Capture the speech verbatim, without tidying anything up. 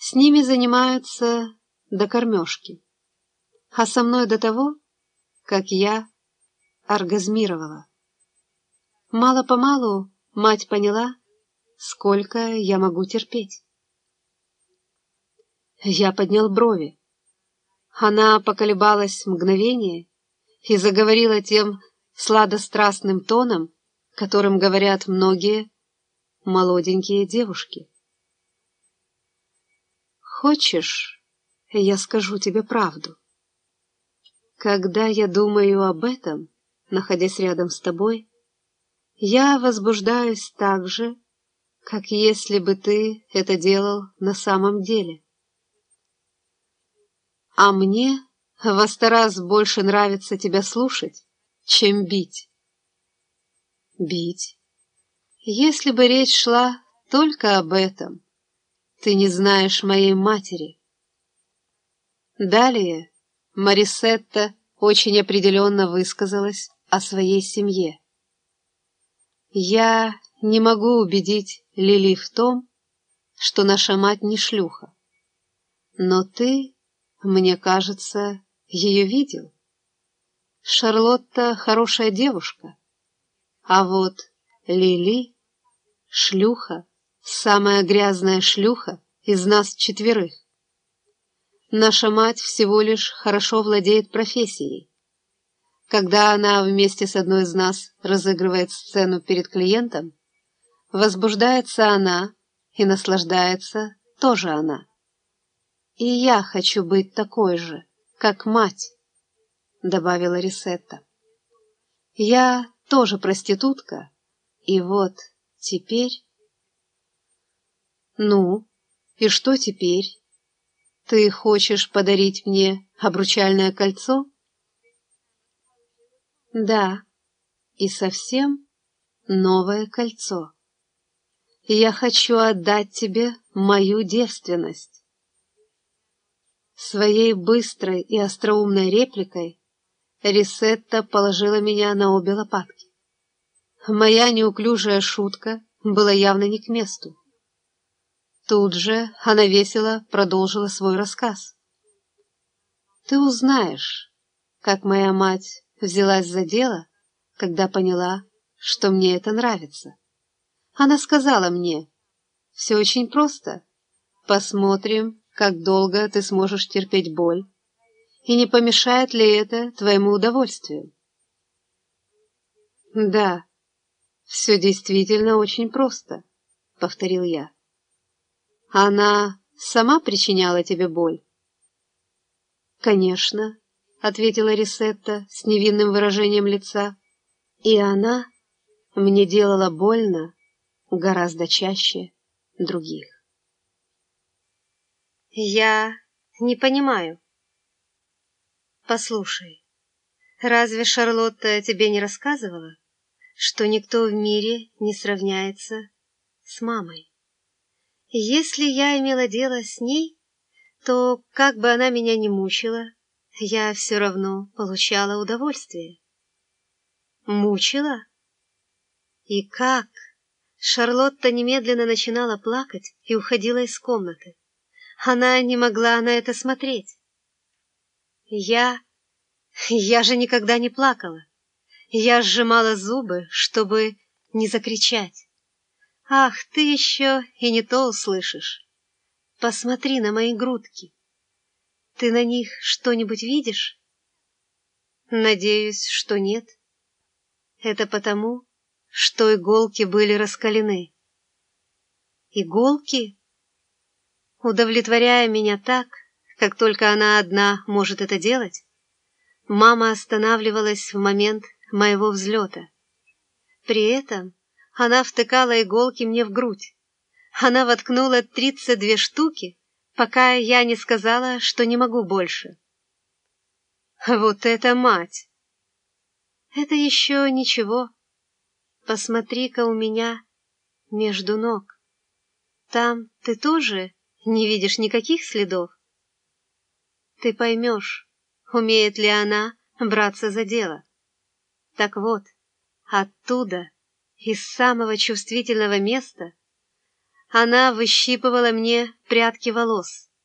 С ними занимаются до кормежки, а со мной до того, как я оргазмировала. Мало-помалу мать поняла, сколько я могу терпеть. Я поднял брови. Она поколебалась мгновение и заговорила тем сладострастным тоном, которым говорят многие молоденькие девушки. «Хочешь, я скажу тебе правду? Когда я думаю об этом, находясь рядом с тобой, я возбуждаюсь так же, как если бы ты это делал на самом деле. А мне во сто раз больше нравится тебя слушать, чем бить». «Бить? Если бы речь шла только об этом, ты не знаешь моей матери». Далее Марисетта очень определенно высказалась о своей семье. «Я не могу убедить Лили в том, что наша мать не шлюха. Но ты, мне кажется, ее видел. Шарлотта хорошая девушка, а вот Лили — шлюха, самая грязная шлюха из нас четверых. Наша мать всего лишь хорошо владеет профессией. Когда она вместе с одной из нас разыгрывает сцену перед клиентом, возбуждается она и наслаждается тоже она. И я хочу быть такой же, как мать», — добавила Рисетта. «Я тоже проститутка, и вот теперь...» «Ну, и что теперь? Ты хочешь подарить мне обручальное кольцо?» «Да, и совсем новое кольцо. Я хочу отдать тебе мою девственность». Своей быстрой и остроумной репликой Рисетта положила меня на обе лопатки. Моя неуклюжая шутка была явно не к месту. Тут же она весело продолжила свой рассказ. «Ты узнаешь, как моя мать взялась за дело, когда поняла, что мне это нравится. Она сказала мне: все очень просто. Посмотрим, как долго ты сможешь терпеть боль, и не помешает ли это твоему удовольствию». «Да, все действительно очень просто», — повторил я. «Она сама причиняла тебе боль?» «Конечно», — ответила Рисетта с невинным выражением лица. «И она мне делала больно гораздо чаще других». «Я не понимаю». «Послушай, разве Шарлотта тебе не рассказывала, что никто в мире не сравняется с мамой? Если я имела дело с ней, то, как бы она меня ни мучила, я все равно получала удовольствие». «Мучила? И как?» Шарлотта немедленно начинала плакать и уходила из комнаты. Она не могла на это смотреть. Я... я же никогда не плакала. Я сжимала зубы, чтобы не закричать. «Ах, ты еще и не то услышишь. Посмотри на мои грудки. Ты на них что-нибудь видишь?» «Надеюсь, что нет. Это потому, что иголки были раскалены». «Иголки?» Удовлетворяя меня так, как только она одна может это делать, мама останавливалась в момент моего взлета. При этом она втыкала иголки мне в грудь. Она воткнула тридцать две штуки, пока я не сказала, что не могу больше. Вот это мать! Это еще ничего. Посмотри-ка у меня между ног. Там ты тоже не видишь никаких следов? Ты поймешь, умеет ли она браться за дело. Так вот, оттуда, из самого чувствительного места, Она выщипывала мне прядки волос.